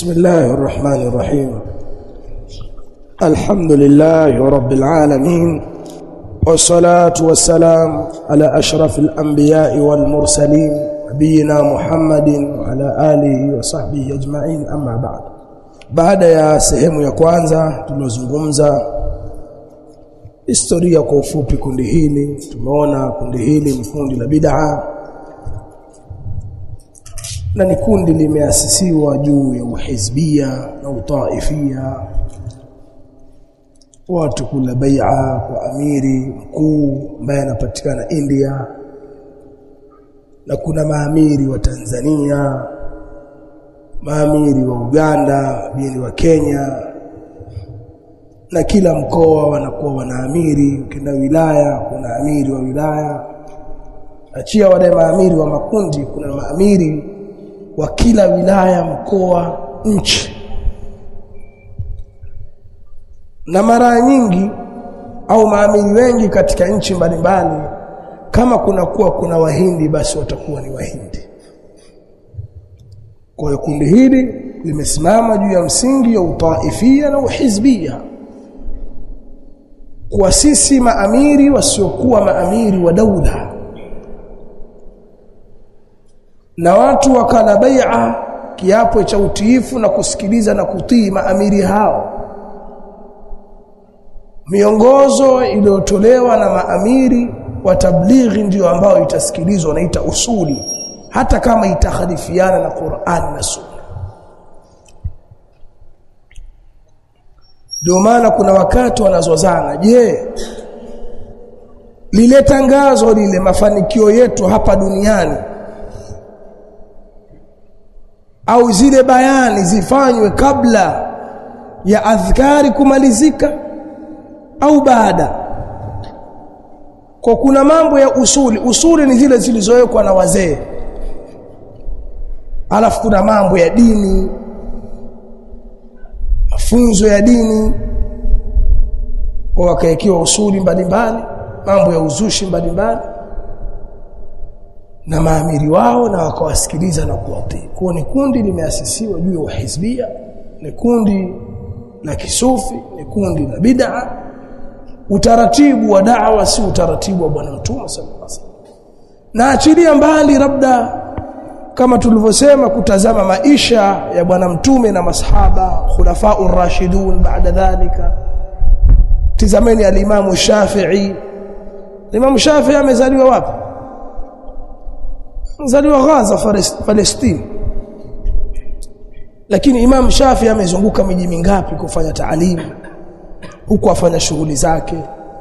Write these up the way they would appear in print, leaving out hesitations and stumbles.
بسم الله الرحمن الرحيم. الحمد لله رب العالمين، والصلاة والسلام على أشرف الأنبياء والمرسلين نبينا محمد وعلى آله وصحبه أجمعين. أما بعد ya sehemu ya kwanza tunazungumza historia kwa ufupi kundi hili. Tumeona kundi hili ni kundi la bid'a na ni kundi limeasisiwa juu ya uhizbia na utaifia, watu kula bai'a kwa amiri mkuu ambaye anapatikana India, na kuna maamiri wa Tanzania, maamiri wa Uganda, maamiri wa Kenya, na kila mkoa wanakuwa wanaamiri. Kila wilaya kuna amiri wa wilaya, achia wale maamiri wa makundi, kuna maamiri wa kila wilaya, mkoa, nchi. Na mara nyingi au maamiri wengi katika nchi mbalimbali, kama kuna Wahindi basi watakuwa ni Wahindi. Kwa hiyo kundi hili limesimama juu ya msingi ya utaifia na uhizbia, kwa sisi maamiri wasiokuwa maamiri wa daula, na watu wakala bai'a, kiapo cha utiifu na kusikiliza na kutii maamiri hao. Miongozo iliyotolewa na maamiri wa tablighi ndio ambao itasikilizwa, naita usuli, hata kama itakhalifiana na Qur'an na Sunna. Ndio maana kuna wakati wanazozana, je, lile tangazo lile mafanikio yetu hapa duniani au zile bayani zifanywe kabla ya adhkari kumalizika au baada? Kwa kuna mambo ya usuli ni zile zilizowekwa na wazee, alafu kuna mambo ya dini, mafunzo ya dini, wakaekiwa usuli mbalimbali, mambo ya uzushi mbalimbali na maamiri wao, na wakawasikiliza na kuwatii. Kwa ni kundi limeasisiwa juu ya uhizbia, ni kundi la kisufi, ni kundi la bid'a. Utaratibu wa da'wa si utaratibu wa Bwana Mtume sallallahu alaihi wasallam. Na achilia mbali labda kama tulivyosema kutazama maisha ya Bwana Mtume na masahaba khulafa'ur rashidun baada dhalika. Tizameni al-Imam Shafi'i. Imam Shafi'i amezaliwa wapi? Mzaliwa Gaza, Palestina. Lakini Imam Shafi'i amezunguka miji mingapi kufanya taalimu, huko afanya shughuli zake.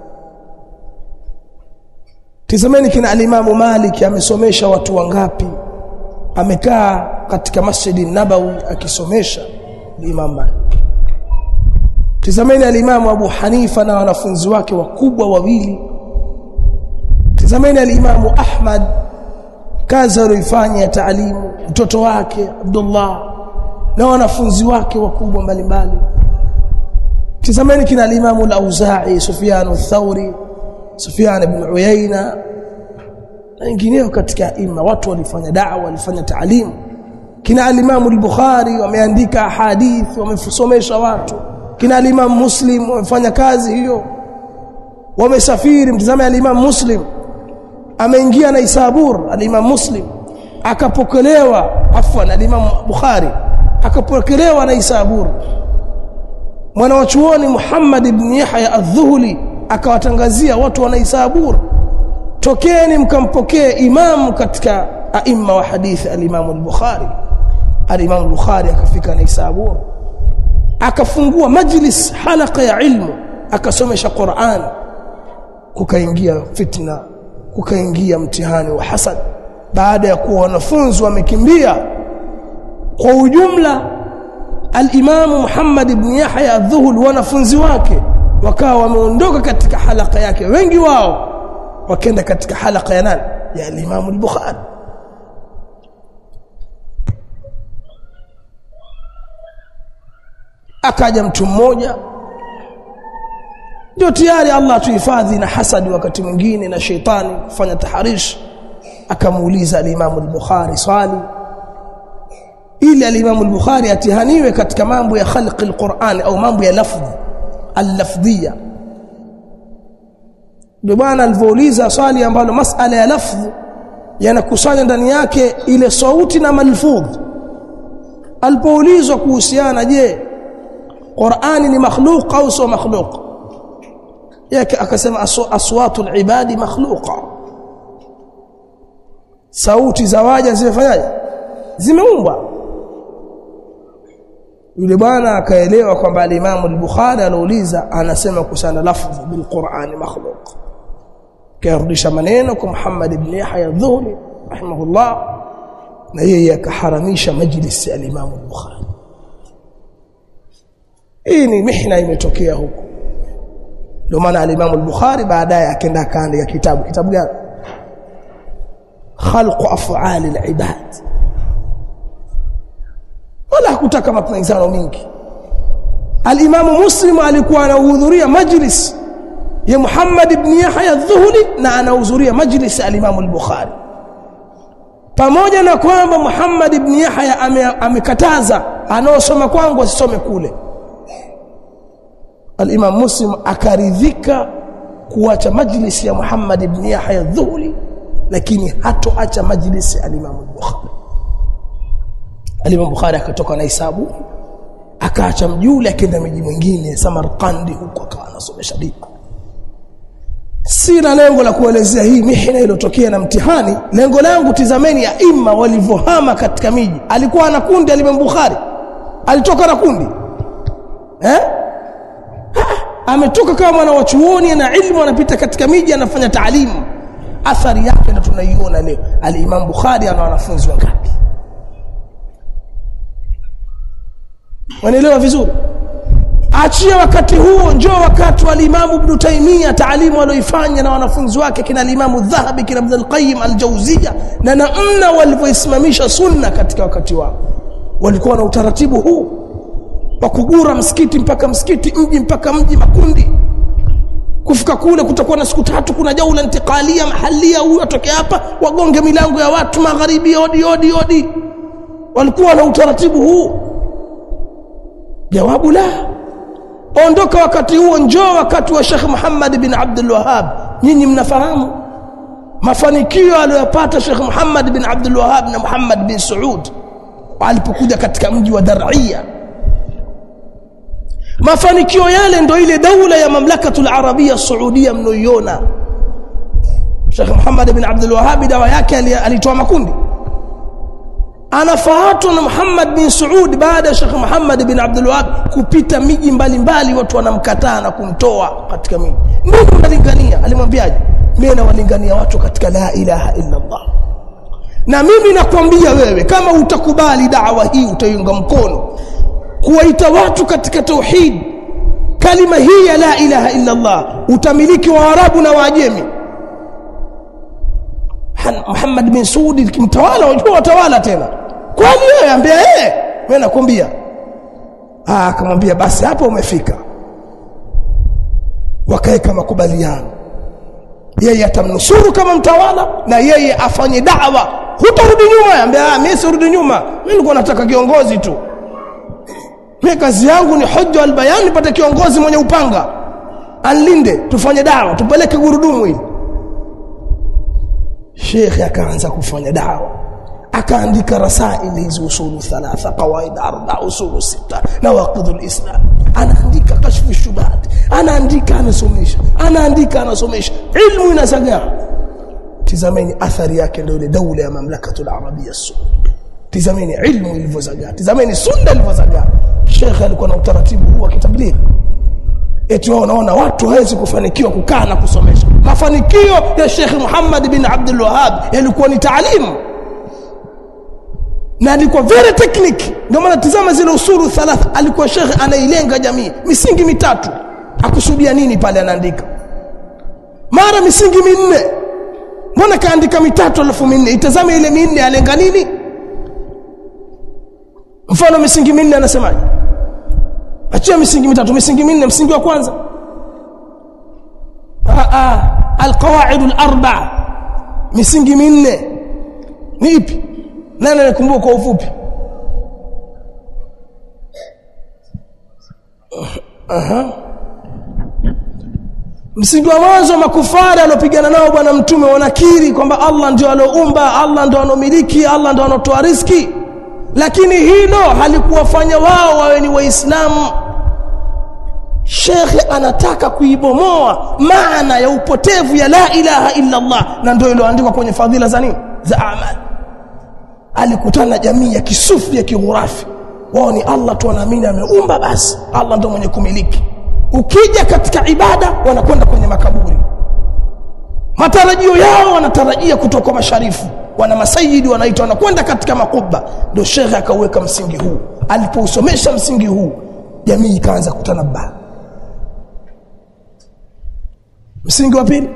Tizameni kina al-Imam Malik amesomesha watu wangapi, amekaa katika Masjid Nabawi akisomesha Imam Malik. Tizameni al-Imam Abu Hanifa na wanafunzi wake wakubwa wawili. Tizameni al-Imam Ahmad, kazi aliyofanya ya taalimu, mtoto wake Abdullah na wanafunzi wake wakubwa mbalimbali. Tizameni kina al-Imam al-Auza'i, Sufyan al-Thawri, Sufyan ibn Uyayna na wengineo katika imma. Watu walifanya da'wa, walifanya taalimu. Kina al-Imam al-Bukhari wameandika hadithi, wamesomesha watu. Kina al-Imam Muslim wamefanya kazi hiyo, wamesafiri. Mtazame al-Imam Muslim ameingia na Isabur, al-Imam Muslim akapokelewa, al-Imam Bukhari akapokelewa na Isabur. Mwana wa chuoni Muhammad ibn Yahya adh-Dhuhli akawatangazia watu wa Isabur, tokeni mkampokee imamu katika aima wa hadithi al-Imam al-Bukhari. Al-Imam al-Bukhari akafika na Isabur, akafungua majlis halqa ya ilmu, akasomesha Qur'an. Kukaingia fitna, kukaingia mtihani wa hasad. Baada ya kuwa wanafunzi wamekimbia kwa ujumla, al-Imam Muhammad ibn Yahya adh-Dhuhli wanafunzi wake wakawa wameondoka katika halqa yake, wengi wao wakaenda katika halqa ya nani? Ya al-Imam al-Bukhari. Akaja mtu mmoja, ndio tayari Allah tuhifadhi na hasadi wakati mwingine na sheitani kufanya taharish. Akamuuliza al-Imam al-Bukhari swali, ili al-Imam al-Bukhari atihaniwe katika mambo ya khalq al-Qur'an au mambo ya lafdh al-lafdhiyya. Ndio bwana alivyouliza swali ambalo masala ya lafdh yanakusanya ndani yake ile sauti na malfudh. Alipoulizwa kuhusiana, je, Qur'ani ni makhluq au sio makhluq, yake akasema aswatul ibadi makhluqa, sauti za waja zimefanyaje, zimeumbwa. Yule bwana akaelewa kwamba al-Imam al-Bukhari alouliza anasema kusana lafdh bil Qur'ani makhluq. Kairudisha maneno kwa Muhammad ibn Yahya adh-Dhuhli rahimahullah, na yeye akaharamisha majlis ya al-Imam al-Bukhari. Hii ni mihna imetokea huko. Ndio maana al-Imam al-Bukhari baadaye akaenda akaandika kitabu gani? Khalqu af'al al-ibad. Wala hakutaka mapenzano mingi. Al-Imam Muslim alikuwa anahudhuria majlis ya Muhammad ibn Yahya adh-Dhuhli na anahudhuria majlis ya al-Imam al-Bukhari. Pamoja na kwamba Muhammad ibn Yahya amekataza anaosoma kwangu asisome kule, al-Imam Muslim akaridhika kuacha majlis ya Muhammad ibn Yahya adh-Dhuhli, lakini hatoacha majlis ya al-Imam al-Bukhari. Al-Imam Bukhari akatoka na hisabu akaacha mjuli akaenda miji mwingine Samarkandi, huko akawa anasomesha dini. Sina lengo la kuelezea hii mihna iliyotokea na mtihani. Lengo langu, tizameni ya imma walivyohama katika miji. Alikuwa na kundi al-Imam Bukhari, alitoka na kundi ametoka kama mwana wa chuoni na ilmu, anapita katika miji anafanya taalimu. Athari yake ndio tunaiona leo. Al-Imam Bukhari ana wanafunzi wangapi? Wanaelewa vizuri? Achia wakati huo, njoo wakati wa Imam Ibn Taymiyyah, taalimu alioifanya na wanafunzi wake kina Imam Adh-Dhahabi, kina Ibn al-Qayyim al-Jawziyya, na namna walivyoisimamisha sunna katika wakati wao. Walikuwa na utaratibu huu wa kugura msikiti mpaka msikiti, mji mpaka mji, makundi. Kufika kule kutakuwa na siku 3, kuna jaula intiqalia mahalia, huyu atoke hapa wagonge milango ya watu magharibi, odi. Walikuwa na utaratibu huu. Jawabu la. Ondoka wakati huo, njoo wakati wa Sheikh Muhammad bin Abdul Wahhab. Nyinyi mnafahamu mafanikio aliyopata Sheikh Muhammad bin Abdul Wahhab na Muhammad bin Saud walipokuja katika mji wa Dar'ia. Mafanikio yale ndio ile daula ya Mamlakatul Arabia Saudia mnoiona. Sheikh Muhammad bin Abdul Wahhab dawa yake alitoa makundi. Anafahatwa na Muhammad bin Saud baada ya Sheikh Muhammad bin Abdul Wahhab kupita miji mbalimbali, watu wanamkataa na kumtoa katika miji. Ndio mnalingania. Alimwambiaje? Mimi nawalingania watu katika la ilaha illa Allah. Na mimi nakwambia wewe, kama utakubali da'wa hii, utaiunga mkono kuwaita watu katika tauhid, kalima hii ya la ilaha illa Allah, utamiliki wa Arabu na Waajemi. Muhammad bin Saud kimtawala, unajua watawala tena. Kwani wewe ambia mimi nakwambia. Akamwambia basi hapo umefika. Wakaeka makubaliano. Yeye atamnusuru kama mtawala na yeye afanye da'wa. Hutarudi nyuma. Ambia mimi sirudi nyuma. Mimi nilikuwa nataka kiongozi tu. Mimi kazi yangu ni hujja al-bayan, nipate kiongozi mwenye upanga. Anlinde, tufanye da'wa, tupeleke gurudumu hili. Sheikh akaanza kufanya da'wa. Akaandika rasail hizo, usulu 3, qawaid 4, usulu 6, nawaqidul islam. Anaandika kashfu shubuhat, anaandika anasomesha, ilmu inasagaa. Tizameni athari yake ndio ile daula ya Mamlakatul Arabia Saudia. Tizameni ilmu ilivyozagaa, tizameni sunna ilivyozagaa. Sheikh alikuwa na utaratibu huu wa kitablighi. Eti wao unaona watu hawezi kufanikiwa kukaa na kusomesha. Mafanikio ya Sheikh Muhammad bin Abdul Wahhab yalikuwa ni taalimu, na alikuwa very technique. Ndio maana tazama zile usulu 3, alikuwa Sheikh anailenga jamii, misingi 3. Akusudia nini pale anaandika? Mara misingi 4. Mbona kaandika 3 alafu 4? Itazame ile 4 alenga nini? Mfano misingi 4 anasemaje? Achia misingi 3, misingi 4. Msingi wa kwanza alqawaid al-4, misingi 4 ni ipi? Nani anakumbuka kwa ufupi? Msingi wa mwanzo makufari alopigana nao bwana mtume wanakiri kwamba Allah ndio aloumba, Allah ndio anomiliki, Allah ndio anotoa riziki, lakini hilo halikuwafanya wao wawe ni waislamu. Sheikh anataka kuibomoa maana ya upotevu ya la ilaha illa Allah, na ndio iliyoandikwa kwenye fadhila za nini za amali. Alikutana na jamii ya kisufi ya kighurafi, wao ni Allah tu wanaamini ameumba, basi Allah ndio mwenye kumiliki. Ukija katika ibada wanakwenda kwenye makaburi, matarajio yao wanatarajia kutoka kwa masharifu, wana masayidi wanaitwa, wanakwenda katika makubba. Ndio Sheikh akaweka msingi huu. Alipousomesha msingi huu, jamii ikaanza kutanabba. Msingi wa pili,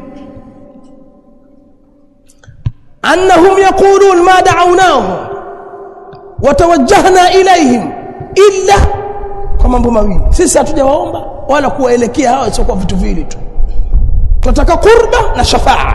annahum yaqulun ma da'awnahum wa tawajjahna ilayhim illa, kwa mambo mawili. Sisi hatujawaomba wala kuwaelekea hao, sio kwa vitu vile tu. Tunataka qurba na shafaa.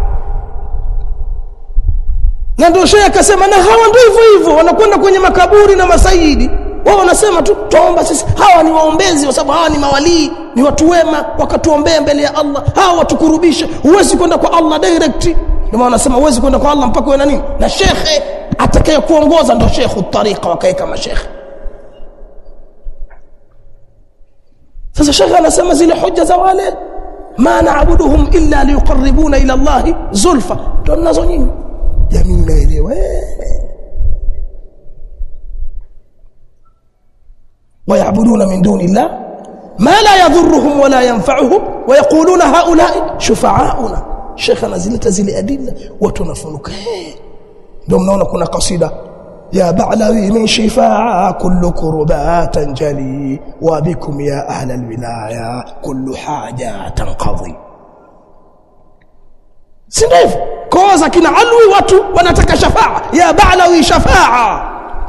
Na ndio Sheikh akasema na hawa ndio hivyo hivyo wanakwenda kwenye makaburi na masayidi. Wao wanasema tu tuomba sisi, hawa ni waombezi kwa sababu hawa ni mawalii, ni watu wema, wakatuombea mbele ya Allah, hawa watukurubisha. Huwezi kwenda kwa Allah direct. Ndio maana wanasema huwezi kwenda kwa Allah mpaka uwe na nini? Na shekhe atakaye kuongoza, ndio shekhu tariqa, wakaeka mashekhe. Sasa shekhe anasema zile hoja za wale ma na'buduhum illa liqarribuna ila Allah zulfa, ndio nazo nyinyi jamii inaelewa. ويعبدون من دون الله ما لا يضرهم ولا ينفعهم ويقولون هؤلاء شفعاؤنا. شيخنا zile adilla watu wanafunuka. Ndio mnaona kuna kasida ya ba'lawi min shifaa kullu kurbatan jali wa bikum ya ahla alwilaya kullu haja tanqadhi. Sindivyo? Koza kina alwi watu wanataka shafaa, ya ba'lawi shafaa,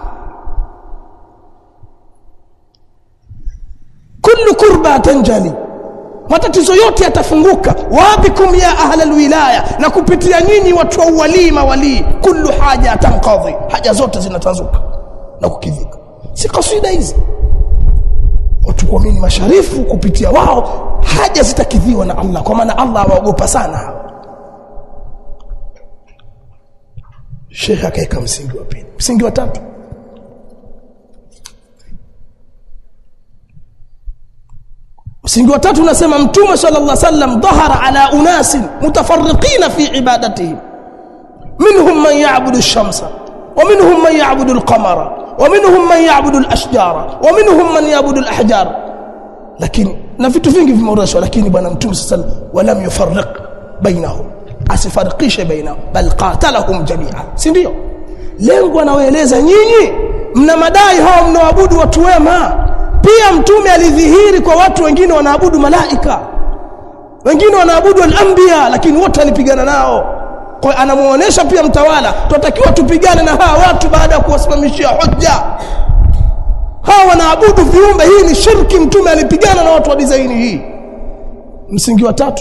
kullu kurbatan jali, matatizo yote yatafunguka. Wabikum ya ahla alwilaya, na kupitia nyinyi watu wa wali mawali, kullu haja tanqadhi, haja zote zinatanzuka na kukidhika. Si kasida hizi watu kuamini masharifu, kupitia wao haja zitakidhiwa na Allah, kwa maana Allah awaogopa sana. Sheikh akaeka msingi wa pili. Msingi wa tatu, msingi wa tatu unasema Mtume sallallahu alaihi wasallam dhahara ala unasin mutafarriqina fi ibadatihim, minhum man ya'budu ash-shamsa wa minhum man ya'budu al-qamara wa minhum man ya'budu al-ashjara wa minhum man ya'budu al-ahjar. Lakini na vitu vingi vimeorodheshwa, lakini bwana Mtume sallallahu alaihi wasallam walam yufarriq bainahum, asifarikishe bainahum, bal qatalahum jami'a. Si ndio lengo anaoeleza? Nyinyi mna madai hao mnaoabudu watu wema. Pia Mtume alidhihiri kwa watu wengine wanaabudu malaika, wengine wanaabudu al-anbiya, lakini wote alipigana nao. Kwa anamuonesha pia mtawala tunatakiwa tupigane na hawa watu baada ya kuwasimamishia hoja. Hawa wanaabudu viumbe, hii ni shirki. Mtume alipigana na watu wa design hii. Msingi wa tatu,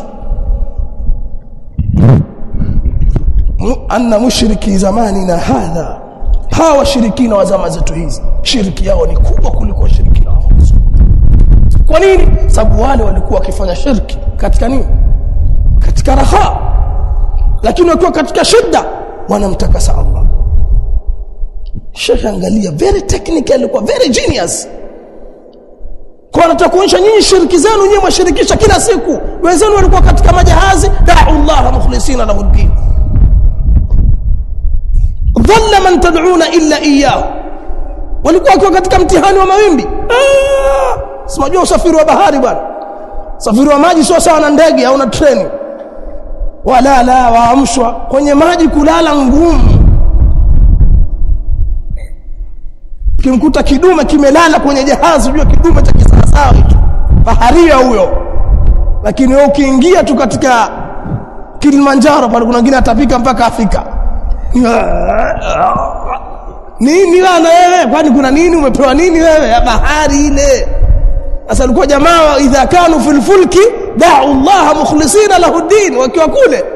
anna mushriki zamanina hadha, hawa washirikina wa zama zetu hizi shirki yao ni kubwa kuliko washirikina wao. Kwa nini? Sababu wale walikuwa wakifanya shirki katika nini? Katika raha, lakini wakiwa katika shida wanamtakasa Allah. Sheikh angalia, very technical, alikuwa very genius. Kwa anataka kuonyesha nyinyi shirki zenu nyinyi mwashirikisha kila siku. Wenzenu walikuwa katika majahazi, da'u Allah mukhlisina lahu ad-din, dhalla man tad'una illa iyyahu. Walikuwa katika mtihani wa mawimbi. Simajua usafiri wa bahari bwana, usafiri wa maji sio sawa na ndege au na treni. Wala la waamshwa kwenye maji, kulala ngumu. Kimkuta kidume kimelala kwenye jahazi, unajua kidume cha kisawasawa hicho, baharia huyo. Lakini wewe ukiingia tu katika Kilimanjaro pale, kuna wengine atapika mpaka Afrika. Nini bana wewe? Kwani kuna nini? Umepewa nini wewe ya bahari ile? Sasa alikuwa jamaa idha kanu fil fulki da'u Allah mukhlisina lahu ad-din, wakiwa kule.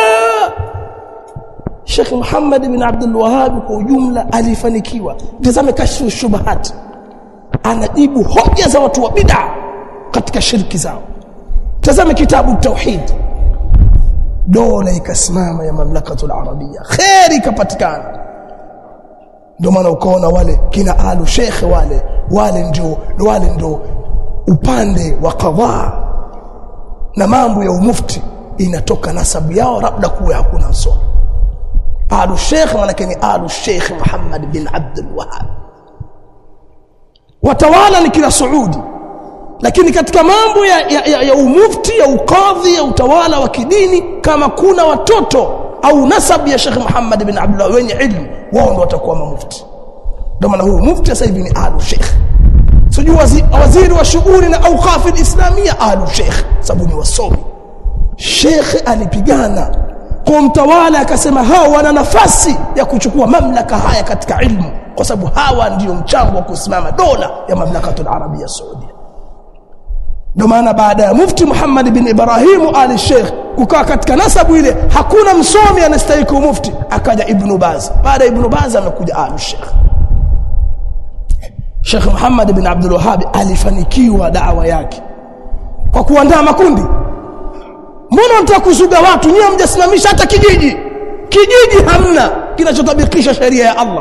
Sheikh Muhammad bin Abdul Wahhab kwa ujumla alifanikiwa. Tazame kashfu shubahat, anajibu hoja za watu wa bid'a katika shirki zao. Tazama kitabu tauhid, dola ikasimama ya mamlakatul arabia, khairi kapatikana. Ndio maana ukaona wale kina alu sheikh wale ndio upande wa qadha na mambo ya umufti inatoka nasabu yao, labda kuwa hakuna msomi. Alu sheikh maana ni alu sheikh Muhammad bin Abdul Wahhab, watawala ni kila Saudi. Lakini katika mambo ya umufti, ya ukadhi, ya utawala wa kidini, kama kuna watoto au nasabu ya Sheikh Muhammad bin Abdullah wenye ilmu, wao ndio watakuwa mufti. Ndio maana huyu mufti sasa hivi ni alu sheikh. Sijui waziri wa shughuli na awqaf al-islamia alu sheikh, sababu ni wasomi. Sheikh alipigana kwa mtawala, akasema hao wana nafasi ya kuchukua mamlaka haya katika ilmu, kwa sababu hawa ndio mchango wa kusimama dola ya mamlakatul arabia Saudia. Ndio maana baada ya mufti Muhammad bin Ibrahim al-Sheikh kukaa katika nasabu ile, hakuna msomi anastahili mufti, akaja Ibn Baz. Baada ya Ibn Baz amekuja al-Sheikh. Sheikh Muhammad bin Abdul Wahhab alifanikiwa da'wa yake kwa kuandaa makundi. Mbona mtaka kuzuga watu? Nyinyi mjasimamisha hata kijiji hamna kinachotabikisha sheria ya Allah.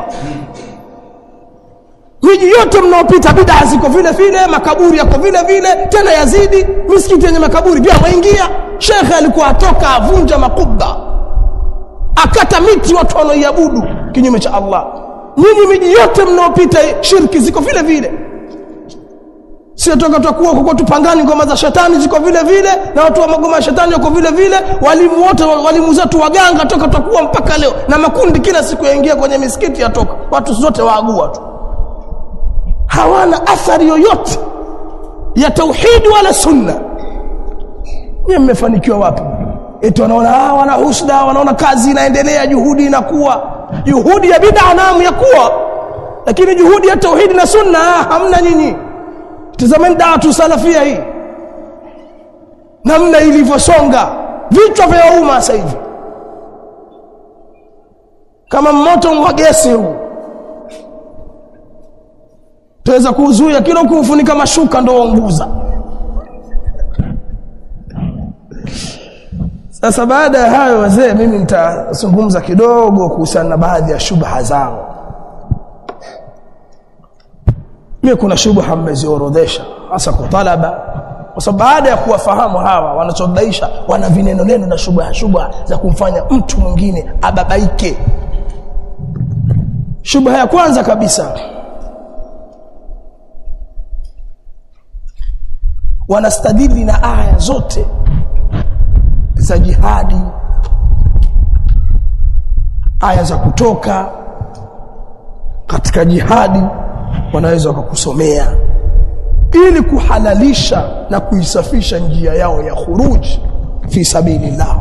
Miji yote mnaopita bid'a ziko vile vile, makaburi yako vile vile, tena yazidi. Misikiti yenye makaburi pia waingia. Sheikh alikuwa atoka avunja makubba, akata miti watu wanaoiabudu kinyume cha Allah. Nyinyi miji yote mnaopita shirki ziko vile vile. Sio toka tutakuwa huko tupangani ngoma za shetani ziko vile vile, na watu wa magoma ya shetani wako vile vile, walimu wote, walimu zetu waganga toka tutakuwa mpaka leo, na makundi kila siku yaingia kwenye misikiti yatoka. Watu zote waagua tu, hawana athari yoyote ya tauhid wala sunna. Ni mmefanikiwa wapi? Eti wanaona wana husda, wanaona kazi inaendelea, juhudi inakuwa. Juhudi ya bid'a naam yakuwa, lakini juhudi ya tauhid na sunna hamna nyinyi. Tazameni da'watu salafia hii namna ilivyosonga vichwa vya umma sasa hivi, kama moto wa gesi huu. Tuweza kuzuia kila kufunika mashuka ndio waunguza. Sasa baada ya hayo wazee, mimi nitazungumza kidogo kuhusiana na baadhi ya shubha zao. Mimi kuna shubha mmeziorodhesha hasa kwa talaba, kwa sababu baada ya kuwafahamu hawa wanachodaisha, wana vineno na shubha za kumfanya mtu mwingine ababaike. Shubha ya kwanza kabisa, wanastadili na aya zote za jihadi, aya za kutoka katika jihadi wanaweza kukusomea ili kuhalalisha na kuisafisha njia yao ya khuruj fi sabilillah.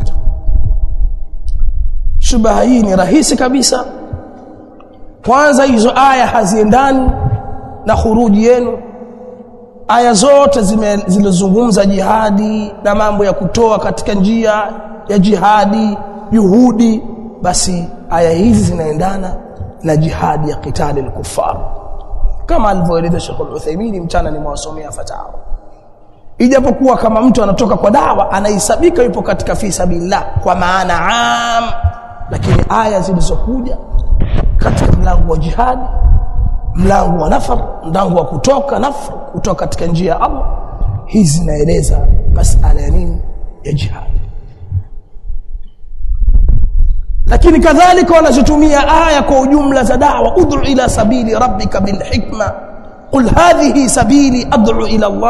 Shubha hii ni rahisi kabisa. Kwanza, hizo aya haziendani na khuruji yenu. Aya zote zilizozungumza jihadi na mambo ya kutoa katika njia ya jihadi, juhudi, basi aya hizi zinaendana na jihadi ya qitali al-kuffar, kama alivyoeleza Sheikh Al-Uthaymeen mchana ni mwasomea fatawa. Ijapokuwa kama mtu anatoka kwa dawa anahesabika yupo katika fi sabilillah kwa maana am, lakini aya zilizokuja katika mlango wa jihadi, mlango wa nafar, mlango wa kutoka katika njia ya Allah, hizi zinaeleza masala ya nini? Ya jihad. Lakini kadhalika wanazitumia aya kwa ujumla za da'wa, ud'u ila sabili rabbika bil hikma, qul hadhihi sabili ad'u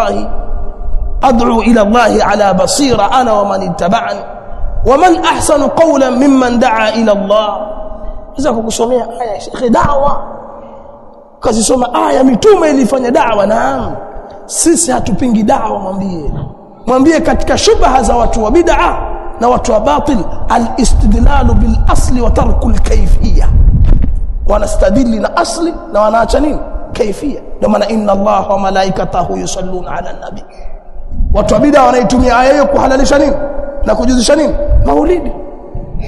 ila Allah ala basira ana wa man ittaba'ani wa man ahsanu qawlan mimman da'a ila Allah. Hizo kukusomea aya Sheikh da'wa, kazisoma aya mitume ilifanya da'wa. Naam, sisi hatupingi da'wa. Mwambie katika shubha za watu wa bid'a na watu wa batil, al-istidlalu bil asli wa tarku al-kayfiyya. Wanastadili na asli na wanaacha nini? Kayfiyya. Ndio maana inna Allaha wa malaikatahu yusalluna ala nabi. Watu wa bid'a wanaitumia aya hiyo kuhalalisha nini na kujuzisha nini? Maulidi.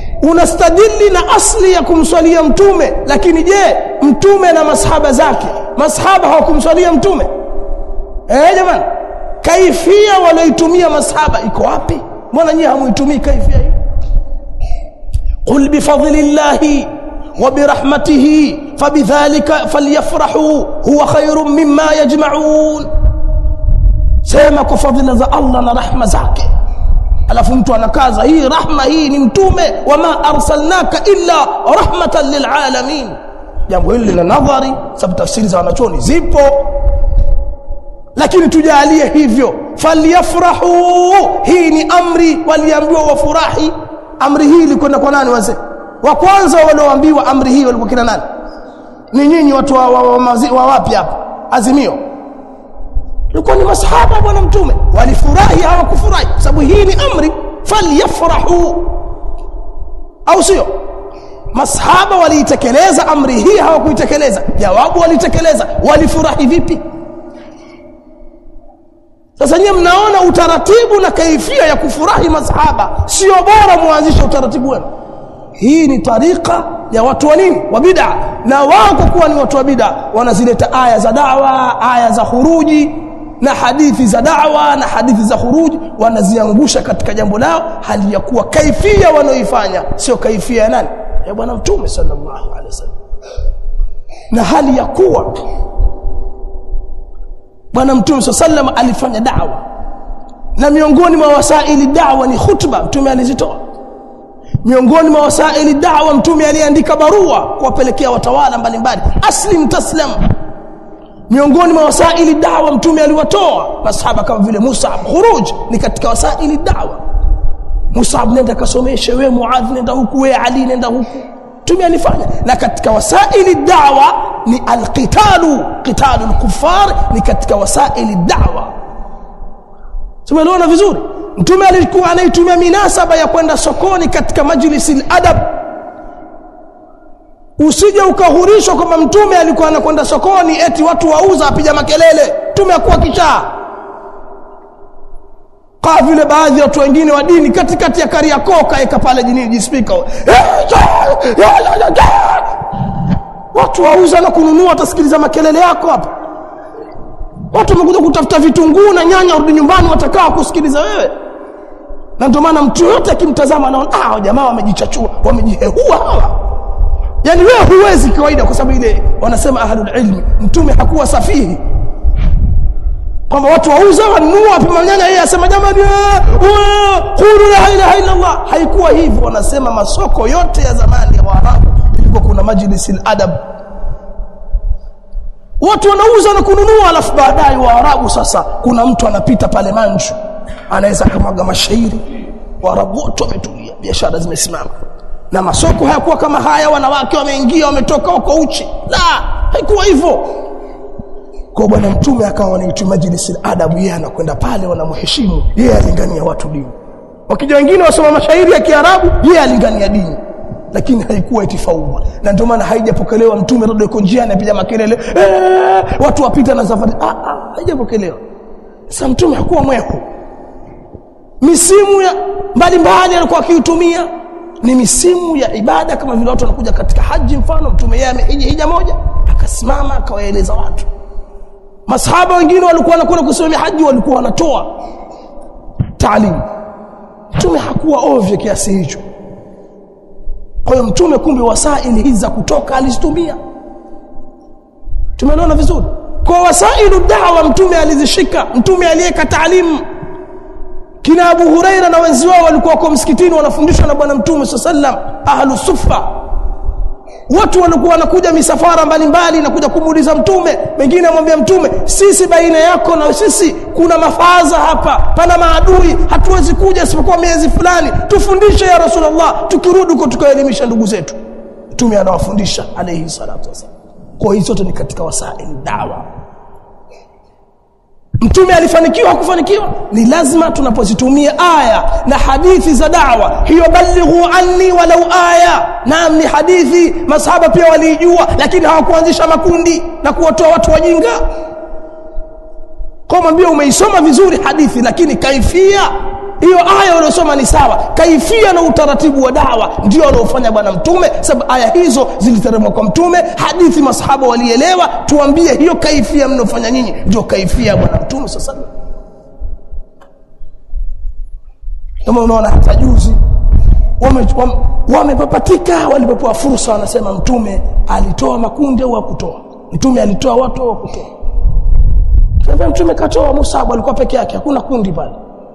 Unastadili na asli ya kumswalia mtume, lakini je, mtume na masahaba zake masahaba hawakumswalia mtume? Jamani, kaifia walioitumia masahaba iko wapi? Mbona nyinyi hamuitumii kaifia hii? Qul bi fadlillahi wa bi rahmatihi fabidhalika falyafrahu huwa khairun mimma yajma'un. Sema kwa fadhila za Allah na rahma zake, alafu mtu anakaza hii rahma hii ni mtume, wama arsalnaka illa rahmatan lilalamin. Jambo hili lina nadhari, sababu tafsiri za wanachuoni zipo, lakini tujalie hivyo. Falyafrahu, hii ni amri, waliambiwa wafurahi. Amri hii ilikwenda kwa nani wazee? Wa kwanza walioambiwa amri hii walikuwa kina nani? Ni nyinyi watu wa wapi hapa Azimio? Ilikuwa ni masahaba bwana mtume. Walifurahi hawakufurahi? Sababu hii ni amri, falyafrahu, au sio? Masahaba waliitekeleza amri hii hawakuitekeleza? Jawabu, walitekeleza. Walifurahi vipi? Sasa nyinyi mnaona utaratibu na kaifia ya kufurahi masahaba sio bora muanzishe utaratibu wenu? Hii ni tarika ya watu wa nini? Wa bid'a. Na wao kwa kuwa ni watu wa bid'a wanazileta aya za da'wa, aya za khuruji na hadithi za da'wa na hadithi za khuruji, wanaziangusha katika jambo lao, hali ya kuwa kaifia wanaoifanya sio kaifia ya nani? Ya bwana mtume sallallahu alaihi wasallam. Na hali ya kuwa bwana mtume sallallahu alifanya da'wa, na miongoni mwa wasaili da'wa ni khutba mtume alizitoa. Miongoni mwa wasaili da'wa mtume aliandika barua kuwapelekea watawala mbalimbali, aslim taslam. Miongoni mwa wasaili da'wa mtume aliwatoa masahaba kama vile Mus'ab. Khuruj ni katika wasaili da'wa. Mus'ab nenda kasomeshe, wewe Muadh nenda huku, wewe Ali nenda huku. Mtume alifanya. Na katika wasaili da'wa ni alqitalu, qitalul kuffar ni katika wasaili da'wa. Tumeelewana vizuri? Mtume alikuwa anaitumia minasaba ya kwenda sokoni katika majlisil adab. Usije ukahurishwa kwamba mtume alikuwa anakwenda sokoni eti watu wauza apiga makelele. Mtume hakuwa kichaa. Kwa vile baadhi ya watu wengine wa dini katikati ya Kariakoo kaeka pale jini jispika. Watu wauza na kununua, watasikiliza makelele yako hapa. Watu wamekuja kutafuta vitunguu na nyanya, warudi nyumbani watakaa kusikiliza wewe. Na ndio maana mtu yote akimtazama anaona jamaa wamejichachua, wamejihehua hawa. Yani wewe huwezi kawaida, kwa sababu ile wanasema ahlul ilmi, mtume hakuwa safihi kwamba watu wauza wanunua hapa nyanya, yeye asema jamani qulu la ilaha illa Allah. Haikuwa hivyo. Wanasema masoko yote ya zamani ya Waarabu ilikuwa kuna majlisil adab, watu wanauza na kununua, alafu baadaye Waarabu sasa kuna mtu anapita pale Manju anaweza kumwaga mashairi, Waarabu wote wametulia, biashara zimesimama. Na masoko hayakuwa kama haya, wanawake wameingia wametoka wako uchi. La, haikuwa hivyo. Kwa bwana mtume akawa anaitwa majlisil adab, yeye anakwenda pale wanamheshimu, yeye alingania watu dini. Wakija wengine wasoma mashairi ya Kiarabu, yeye alingania dini. Lakini haikuwa itifauma. Na ndio maana haijapokelewa mtume rudi yuko njiani apiga makelele, watu wapita na safari. Haijapokelewa. Sasa mtume hakuwa mwehu. Misimu ya mbalimbali alikuwa akiutumia ni misimu ya ibada, kama vile watu wanakuja katika haji. Mfano mtume yeye amehiji hija moja, akasimama akawaeleza watu. Masahaba wengine walikuwa wanakwenda kusimamia haji, walikuwa wanatoa taalimu. Mtume hakuwa ovyo kiasi hicho. Kwa hiyo mtume kumbe wasaili hizi za kutoka alizitumia. Tumeelewana vizuri? Kwa wasailu da'wa mtume alizishika. Mtume aliyeka taalimu. Kina Abu Huraira na wenzi wao walikuwa kwa msikitini wanafundishwa na bwana mtume sallallahu ahlus sufa. Watu walikuwa wanakuja misafara mbalimbali na kuja kumuuliza mtume. Wengine amwambia mtume, sisi baina yako na sisi kuna mafaza hapa, pana maadui, hatuwezi kuja isipokuwa miezi fulani, tufundishe ya Rasulullah, tukirudi huko tukaelimisha ndugu zetu. Mtume anawafundisha alayhi salatu wasallam. Kwa hiyo zote ni katika wasaili dawa. Mtume alifanikiwa hakufanikiwa? Ni lazima tunapozitumia aya na hadithi za da'wa, hiyo balighu anni walau aya. Naam, ni hadithi masahaba pia walijua, lakini hawakuanzisha makundi na kuwatoa watu wajinga. Kama mbio umeisoma vizuri hadithi, lakini kaifia hiyo aya uliyosoma ni sawa, kaifia na utaratibu wa dawa ndio anaofanya bwana mtume, sababu aya hizo ziliteremka kwa mtume, hadithi masahaba walielewa. Tuambie hiyo kaifia mnofanya nyinyi ndio kaifia bwana mtume sasa. Kama unaona hata juzi wamepapatika walipopewa fursa, wanasema mtume alitoa makundi au hakutoa, mtume alitoa watu au hakutoa. Sasa mtume katoa, Mus'ab alikuwa peke yake, hakuna kundi pale.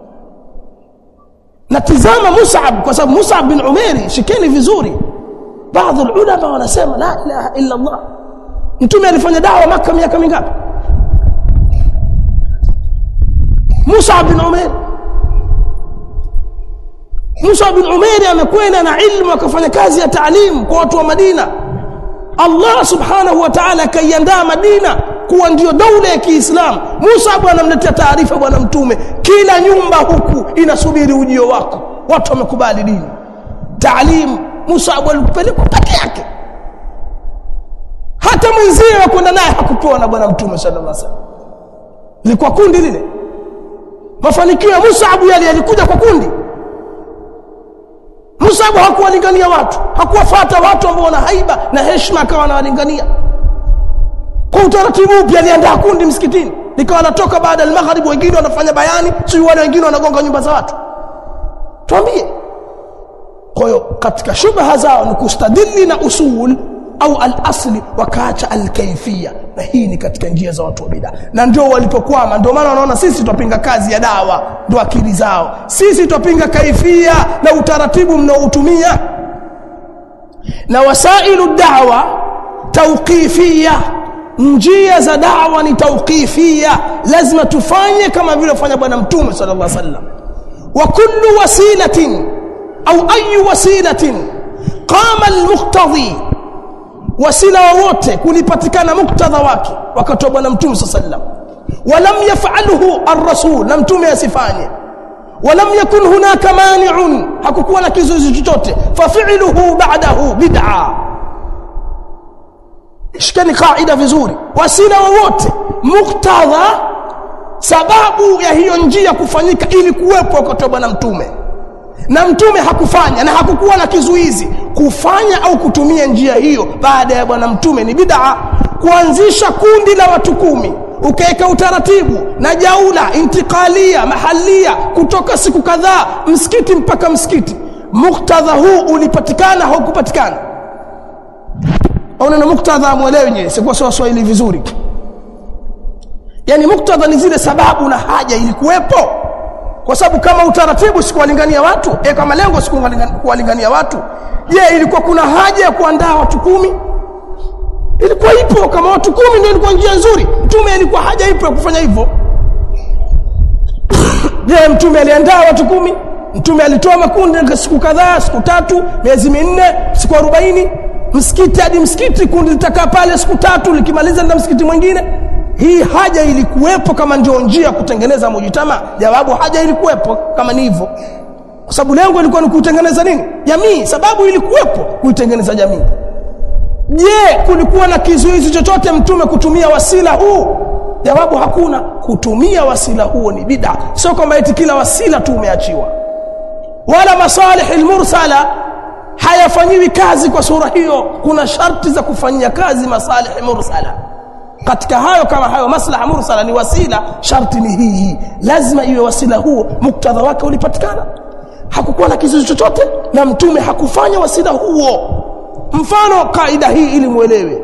Na tizama Mus'ab, kwa sababu Mus'ab bin Umair, shikeni vizuri, baadhi ya ulama wanasema la ilaha illa Allah, mtume alifanya dawa Makkah miaka mingapi? Mus'ab bin Umair, Mus'ab bin Umair amekwenda na ilmu akafanya kazi ya taalimu kwa watu wa Madina. Allah subhanahu wa ta'ala kaiandaa Madina kuwa ndio daula ya Kiislamu. Mus'ab anamletea taarifa bwana mtume, kila nyumba huku inasubiri ujio wako, watu wamekubali dini. Taalimu Mus'ab alipelekwa peke yake, hata mwenzie wa kwenda naye hakupewa na bwana mtume sallallahu alaihi wasallam. Ilikuwa kundi lile. Mafanikio ya Mus'ab yale yalikuja kwa kundi. Mus'ab hakuwalingania watu, hakuwafuata watu ambao wana haiba na heshima, akawa anawalingania kwa utaratibu. Pia aliandaa kundi msikitini, likawa anatoka baada ya maghrib, wengine wanafanya bayani, sio wale wengine wanagonga nyumba za watu. Tuambie. Kwa hiyo katika shubha zao ni kustadili na usul au al-asli, wakaacha al-kaifia, na hii ni katika njia za watu wa bid'a, na ndio walipokwama. Ndio maana wanaona sisi tupinga kazi ya dawa, ndio akili zao. Sisi tupinga kaifia na utaratibu mnaoutumia. Na wasailu da'wa tawqifia, njia za da'wa ni tawqifia, lazima tufanye kama vile fanya bwana mtume sallallahu alaihi wasallam. Wa kullu wasilatin au ayu wasilatin qama al-muqtadi, wasila wote kulipatikana muktadha wake wakati wa bwana mtume sallallahu alaihi wasallam, walam yaf'alhu ar-rasul, na mtume asifanye, walam yakun hunaka mani'un, hakukuwa na kizuizi chochote, fa fi'luhu ba'dahu bid'a. Shikeni kaida vizuri, wasila wote muktadha, sababu ya hiyo njia kufanyika ili kuwepo wakati wa bwana mtume, na mtume hakufanya na hakukuwa na kizuizi, kufanya au kutumia njia hiyo baada ya bwana mtume ni bid'a. Kuanzisha kundi la watu 10 ukaweka utaratibu na jaula intikalia mahalia kutoka siku kadhaa msikiti mpaka msikiti, muktadha huu ulipatikana au kupatikana? Au na muktadha muelewe wenyewe, sikuwa sawa Swahili vizuri. Yani muktadha ni zile sababu na haja ilikuwepo, kwa sababu kama utaratibu sikuwalingania watu, kama lengo sikuwalingania watu, je, ilikuwa kuna haja ya kuandaa watu 10? Ilikuwa ipo. Kama watu 10 ndio ilikuwa njia nzuri, mtume alikuwa haja ipo ya kufanya hivyo. Je, mtume aliandaa watu 10? Mtume alitoa makundi siku kadhaa, siku 3, miezi 4, siku 40, msikiti hadi msikiti, kundi litakaa pale siku 3, likimaliza na msikiti mwingine. Hii haja ilikuwepo kama ndio njia kutengeneza mujitama? Jawabu, haja ilikuwepo kama ni hivyo, kwa sababu lengo lilikuwa ni kutengeneza nini? Jamii. Sababu ilikuwepo kuitengeneza jamii. Je, kulikuwa na kizuizi chochote mtume kutumia wasila huu? Jawabu, hakuna. Kutumia wasila huo ni bid'a, sio kwamba eti kila wasila tu umeachiwa. Wala masalih almursala hayafanyiwi kazi kwa sura hiyo. Kuna sharti za kufanyia kazi masalih mursala. Katika hayo, kama hayo maslaha mursala ni wasila, sharti ni hii, lazima iwe wasila huo muktadha wake ulipatikana. Hakukuwa na kizuizi chochote na mtume hakufanya wasila huo. Mfano kaida hii ili muelewe,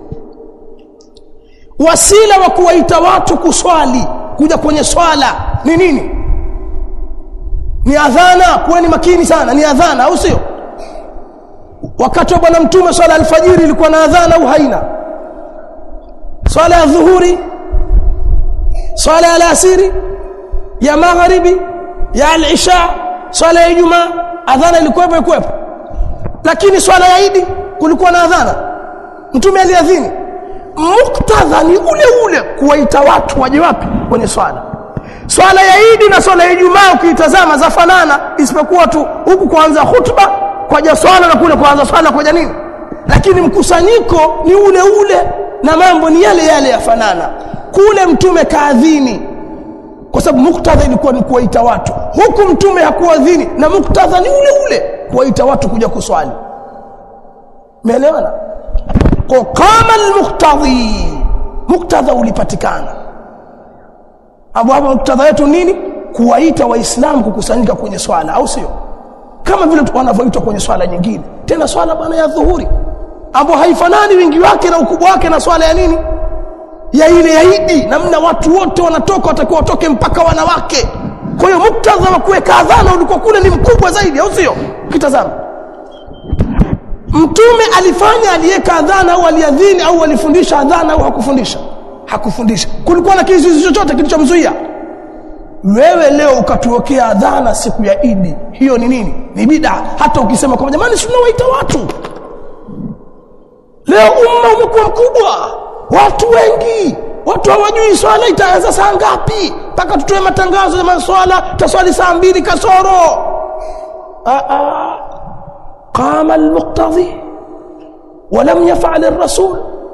wasila wa kuwaita watu kuswali, kuja kwenye swala ni nini? Ni adhana. Kuweni makini sana, ni adhana au sio? Wakati wa bwana mtume swala alfajiri ilikuwa na adhana au haina? Swala ya dhuhuri, swala ya alasiri, ya magharibi, ya al-isha, swala ya Ijumaa, adhana ilikuwepo. Lakini swala ya Idi kulikuwa na adhana, mtume aliadhini. Muktadha ni ule ule, kuwaita watu waje wapi? Kwenye swala. Swala ya Idi na swala ya Ijumaa ukitazama zafanana, isipokuwa tu huku kuanza khutba kwa swala na kule kuanza swala kwa nini, lakini mkusanyiko ni ule ule na mambo ni yale yale yafanana. Kule mtume kaadhini kwa sababu muktadha ilikuwa ni kuwaita watu. Huku mtume hakuadhini na muktadha ni ule ule, kuwaita watu kuja kuswali. Umeelewana? Kwa kama al-muqtadhi, muktadha ulipatikana. Hapo muktadha yetu nini? Kuwaita waislamu kukusanyika kwenye swala, au sio? Kama vile wanavyoitwa kwenye swala nyingine. Tena swala bwana ya dhuhuri ambapo haifanani wingi wake na ukubwa wake na swala ya nini, ya ile ya Idi. Namna watu wote wanatoka, watakuwa watoke mpaka wanawake. Kwa hiyo muktadha wa kuweka adhana ulikuwa kule ni mkubwa zaidi, au sio? Kitazama mtume alifanya, aliweka adhana au aliadhini au alifundisha adhana au hakufundisha? Hakufundisha. Kulikuwa na kizuizi chochote kilichomzuia? Wewe leo ukatuokea adhana siku ya Idi, hiyo ni nini? Ni bid'a. Hata ukisema kwa jamani si tunawaita watu, leo umma umekuwa mkubwa, watu wengi, watu hawajui swala itaanza saa ngapi, mpaka tutoe matangazo ya maswala taswali saa 2 kasoro. Qama al-muqtadhi wa lam yaf'al ar-rasul,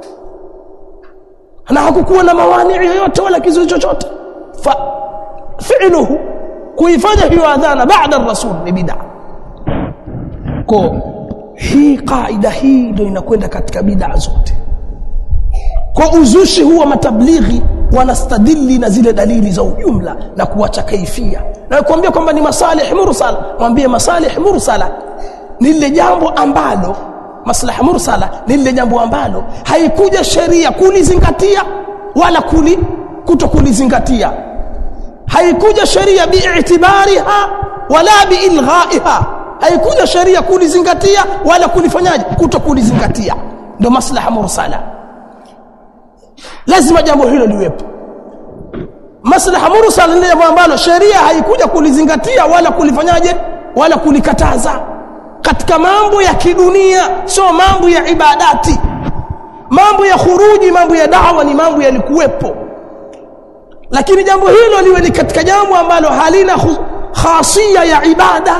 na hakukuwa na mawani yoyote wala kizuizi chochote. Fa fi'luhu, kuifanya hiyo adhana baada ar-rasul ni bid'a. Kwa hii kaida hii ndio inakwenda katika bid'a zote. Kwa uzushi huwa matablighi wanastadili na zile dalili za ujumla na kuacha kaifia. Na kuambia kwamba ni masalih mursala, mwambie masalih mursala ni lile jambo ambalo, maslaha mursala ni lile jambo ambalo haikuja sheria kulizingatia wala kutokulizingatia. Haikuja sheria bi'itibariha wala biilghaiha, haikuja sheria kulizingatia wala kulifanyaje, kutokulizingatia. Ndio maslaha mursala. Lazima jambo hilo liwepo. Maslaha mursala ni jambo ambalo sheria haikuja kulizingatia wala kulifanyaje wala kulikataza, katika mambo ya kidunia, sio mambo ya ibadati. Mambo ya khuruji, mambo ya da'wa ni mambo yalikuwepo, lakini jambo hilo liwe ni katika jambo ambalo halina khasia ya ibada.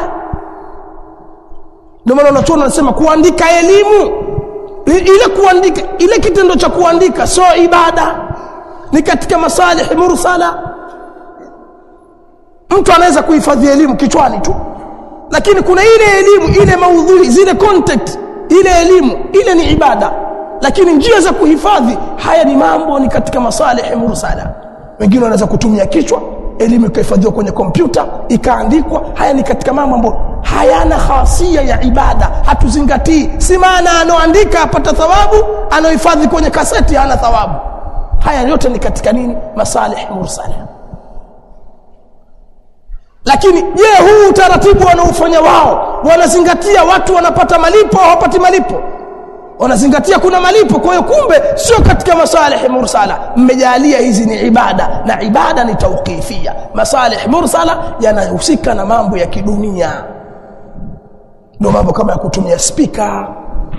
Ndio maana watu wanasema kuandika elimu, ile kuandika, ile kitendo cha kuandika sio ibada, ni katika masalih mursala. Mtu anaweza kuhifadhi elimu kichwani tu, lakini kuna ile elimu, ile maudhui, zile content, ile elimu ile ni ibada, lakini njia za kuhifadhi haya ni mambo, ni katika masalih mursala. Wengine wanaweza kutumia kichwa, elimu ikahifadhiwa kwenye kompyuta ikaandikwa. Haya ni katika mambo ambayo hayana khasia ya ibada, hatuzingatii. Si maana anoandika apata thawabu, anohifadhi kwenye kaseti hana thawabu. Haya yote ni katika nini? Masalih mursala. Lakini je, huu utaratibu wanaofanya wao, wanazingatia watu wanapata malipo au hawapati malipo? Wanazingatia kuna malipo. Kwa hiyo kumbe sio katika masalih mursala. Mmejalia hizi ni ibada, na ibada ni tawqifia. Masalih mursala yanahusika na mambo ya kidunia, ndio mambo kama ya kutumia speaker.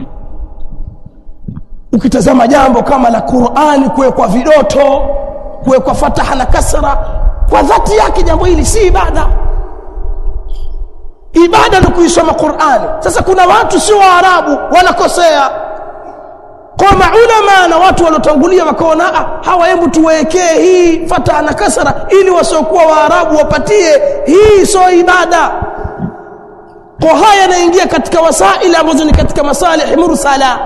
Ukitazama jambo kama la Qur'ani, kuwekwa vidoto, kuwekwa fataha na kasra, kwa dhati yake jambo hili si ibada. Ibada ni kuisoma Qur'ani. Sasa kuna watu sio Waarabu wanakosea, kwa maulama na watu waliotangulia wakaona hawa, hebu tuwekee hii fataha na kasra ili wasiokuwa Waarabu wapatie hii, sio ibada. Kwa haya yanaingia katika wasaili ambazo ni katika masalih mursala,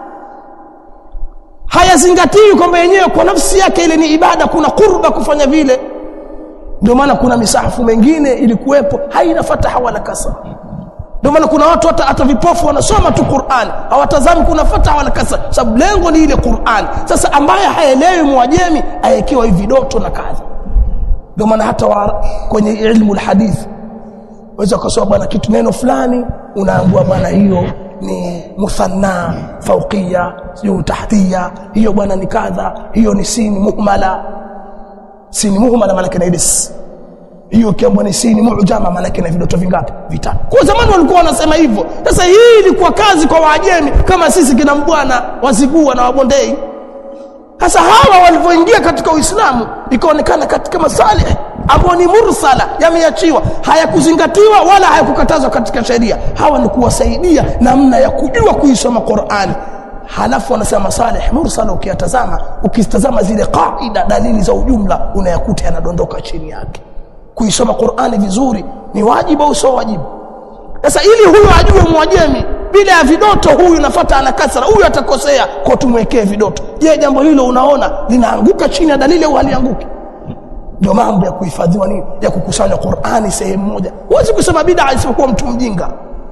hayazingatii kwamba yenyewe kwa nafsi yake ile ni ibada, kuna qurba kufanya vile. Ndio maana kuna misahafu mengine ilikuwepo haina fataha wala kasra. Ndio maana kuna watu hata vipofu wanasoma tu Qur'an, hawatazami kuna fataha wala kasra, sababu lengo ni ile Qur'an. Sasa ambaye haelewi muajemi ayekiwa hivi vidoto na kadha. Ndio maana hata kwenye ilmu alhadith waweza kusoma bwana kitu neno fulani, unaambiwa bwana hiyo ni muthanna fawqiyya, sio tahtiyya, hiyo bwana ni kadha, hiyo ni sini muhmala. Sini muhmala maana yake idis, hiyo kiambo ni sini muujama maana yake na vidoto vingapi? Vitatu. Kwa zamani walikuwa wanasema hivyo. Sasa hii ilikuwa kazi kwa Waajemi kama sisi kina Mbwana, Wazigua na Wabondei. Sasa hawa walipoingia katika Uislamu ikaonekana katika masalih ambao ni mursala, yameachiwa, hayakuzingatiwa wala hayakukatazwa katika sheria. Hawa ni kuwasaidia namna ya kujua kuisoma Qur'ani. halafu wanasema masalih mursala ukitazama zile qaida dalili za ujumla unayakuta yanadondoka chini yake. Kuisoma Qur'ani vizuri ni wajibu au sio wajibu? Sasa ili huyu ajue Mwajemi bila ya vidoto, huyu nafuata ana kasra, huyu atakosea, kwa tumwekee vidoto. Je, jambo hilo unaona linaanguka chini ya dalili au halianguki? Ndio mambo ya kuhifadhiwa nini, ya kukusanya Qur'ani sehemu moja. Huwezi kusema bid'a isipokuwa mtu mjinga.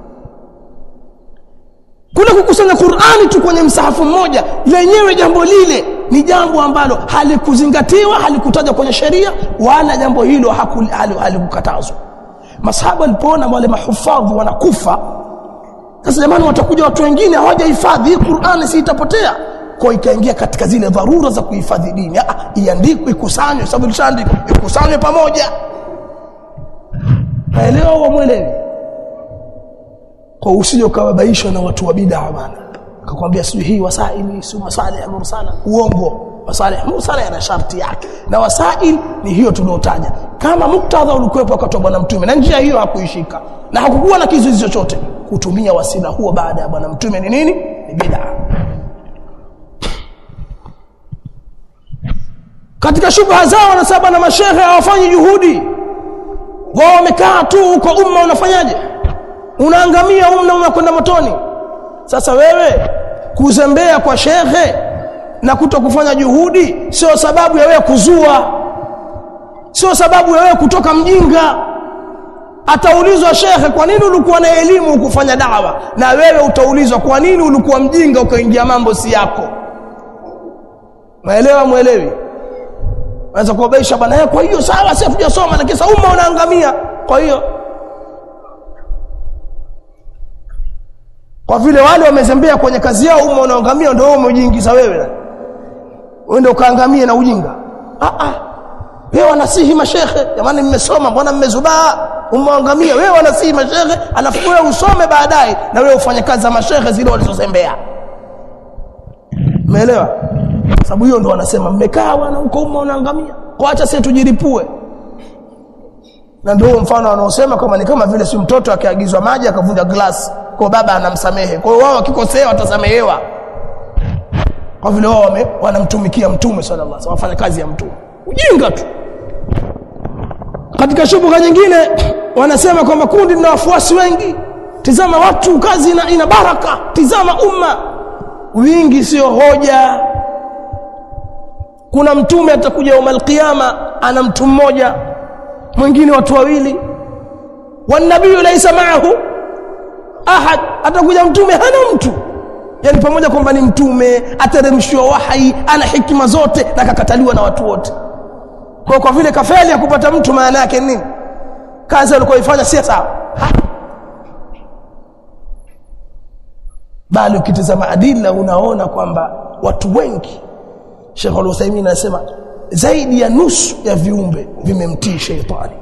Kule kukusanya Qur'ani tu kwenye msahafu mmoja, lenyewe jambo lile ni jambo ambalo halikuzingatiwa, halikutajwa kwenye sheria, wala jambo hilo halikukatazwa. Masahaba walipoona wale mahufadhi wanakufa, sasa jamani, watakuja watu wengine hawajahifadhi Qur'ani, si itapotea. Kwa ikaingia katika zile dharura za kuhifadhi dini, iandikwe, ikusanywe, sababu ilishaandikwa, ikusanywe pamoja. Haelewa au muelewi? Kwa usije ukawabaishwa na watu wa bid'a bana, akakwambia sio hii wasaili sio masalih mursala. Uongo. Masalih mursala yana sharti yake, na wasail ni hiyo tunayotaja. Kama muktadha ulikuwepo wakati wa bwana mtume na njia hiyo hakuishika na hakukuwa na kizuizi chochote, kutumia wasila huo baada ya bwana mtume ni nini? Ni bid'a. Katika shubha zao wanasema na mashehe hawafanyi juhudi, wao wamekaa tu huko, umma unafanyaje? Unaangamia, umma unakwenda motoni. Sasa wewe kuzembea kwa shekhe na kutokufanya juhudi sio sababu ya wewe kuzua, sio sababu ya wewe kutoka mjinga. Ataulizwa shekhe, kwa nini ulikuwa na elimu ukufanya dawa? Na wewe utaulizwa kwa nini ulikuwa mjinga ukaingia mambo si yako. Maelewa muelewi? Anza kuobaisha bana, kwa hiyo sawa sasa tujasoma na kisa umma unaangamia. Kwa hiyo kwa vile wale wamezembea kwenye kazi yao, umma unaangamia, ndio wewe umejiingiza wewe. Wewe ndio kaangamia na ujinga. Wewe wanasihi mashekhe, jamani mmesoma, mbona mmezubaa? Umma unaangamia, wewe wanasihi mashekhe, alafu wewe usome baadaye na wewe ufanye kazi za mashekhe zile walizozembea. Umeelewa? Sababu hiyo ndio wanasema mmekaa wana huko umma unaangamia, kwa acha sisi tujiripue. Na ndio mfano wanaosema kama ni kama vile si mtoto akiagizwa maji akavunja glass, kwa baba anamsamehe. Kwa hiyo wao wakikosea watasamehewa, kwa vile wao wanamtumikia mtume sallallahu alaihi wasallam, wafanya kazi ya mtume. Ujinga tu. Katika shubha nyingine wanasema kwamba kundi lina wafuasi wengi. Tizama watu, kazi ina baraka. Tizama umma, wingi sio hoja. Kuna mtume atakuja yaumul qiyama ana mtu mmoja, mwingine watu wawili. Wan nabiyyu laysa ma'ahu ahad, atakuja mtume hana mtu. Yani pamoja kwamba ni mtume, ateremshiwa wahi, ana hikima zote, na kakataliwa na watu wote. Kwa vile kafeli ya kupata mtu, maana yake nini? Kazi alikoifanya si sawa. Bali ukitazama adila unaona kwamba watu wengi, Sheikh Al-Uthaymeen anasema zaidi ya nusu ya viumbe vimemtii shetani.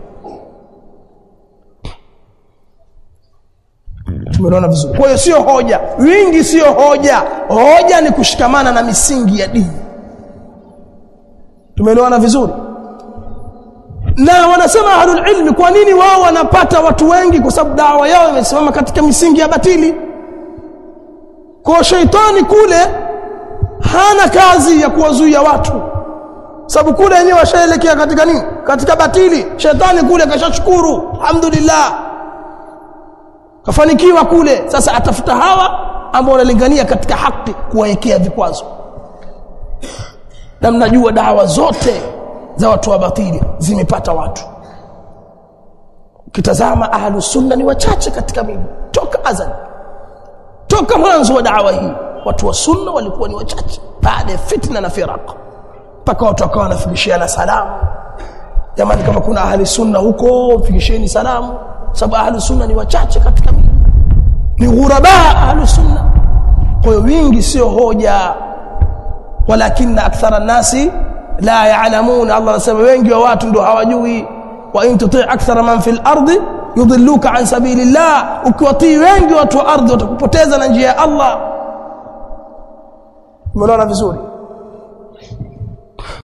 Tumeona vizuri. Kwa hiyo sio hoja, wingi sio hoja. Hoja ni kushikamana na misingi ya dini. Tumeelewana vizuri? Na wanasema ahlul ilmi, kwa nini wao wanapata watu wengi? Kwa sababu dawa yao imesimama katika misingi ya batili. Kwa shaitani kule hana kazi ya kuwazuia watu, sababu kule wenyewe washaelekea katika nini? Katika batili. Shaitani kule kashashukuru, alhamdulillah, kafanikiwa kule. Sasa atafuta hawa ambao wanalingania katika haki kuwaekea vikwazo. Na mnajua dawa zote za watu wa batili zimepata watu. Ukitazama ahlus sunna ni wachache katika miji toka azali, toka mwanzo wa dawa hii. Watu wa sunna walikuwa ni wachache, baada ya fitna na firaq, mpaka watu wakawa wanafikishiana salamu. Jamani, kama kuna ahli sunna huko fikisheni salamu, sababu ahli sunna ni wachache katika miji, ni ghuraba ahli sunna. Kwa hiyo wingi sio hoja, walakinna akthara nasi la ya'lamun. Allah anasema wengi wa watu ndio hawajui. Wa in tuti' akthara man fil ardi yudilluka an sabilillah, ukiwatii wengi watu wa ardhi watakupoteza na njia ya Allah. Umeona vizuri?